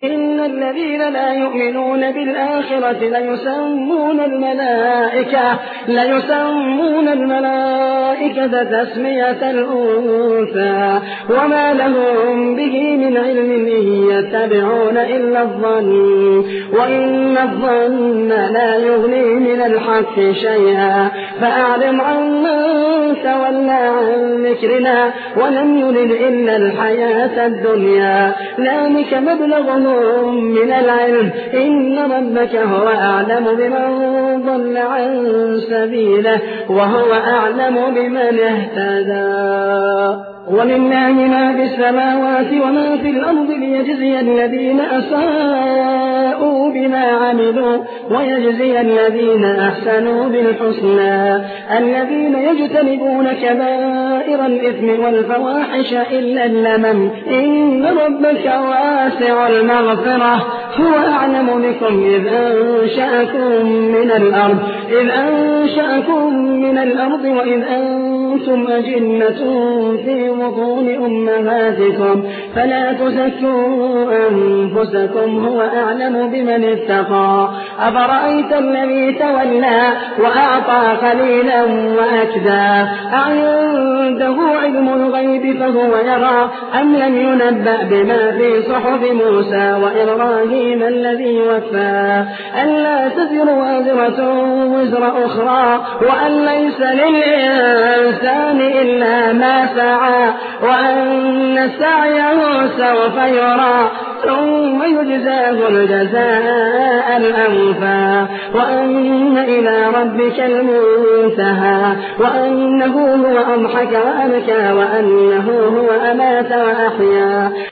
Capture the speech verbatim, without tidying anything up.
إن الذين لا يؤمنون بالآخرة ليسمون الملائكة ليسمون الملائكة تسمية الأنثى وما لهم به من علم إن يتبعون إلا الظن وإن الظن لا يغني من الحق شيئا فأعرض عمن تولى عن ذكرنا ولم يرد إلا الحياة الدنيا ذلك مبلغهم من العلم إن ربك هو أعلم بمن ضل عن سبيله وهو أعلم بمن اهتدى ولله ما في السماوات وما في الأرض ليجزي الذين أساءوا بما عملوا ويجزي الذين أحسنوا بالحسنى الذين يجتنبون كبائر الإثم والفواحش إلا اللمم إن ربك واسع المغفرة هو أعلم بكم إذ أنشأكم من الأرض إذ أنشأكم من الأرض وإذ أنتم أجنة في بطون أمهاتكم فلا تزكوا أنفسكم هو أعلم بمن اتقى أفرأيت الذي تولى وأعطى قليلا وأكدى أعنده علم الغيب فهو يرى أم لم ينبأ بما في صحف موسى وإبراهيم الذي وفى ألا تزر وازرة وزر أخرى وأن ليس للإنسان إلا ما سعى وأن سعيه سوف يرى ثم يجزاه الجزاء الأوفى وأن إلى ربك المنتهى وأنه هو أضحك وأبكى وأنه هو أمات وأحيا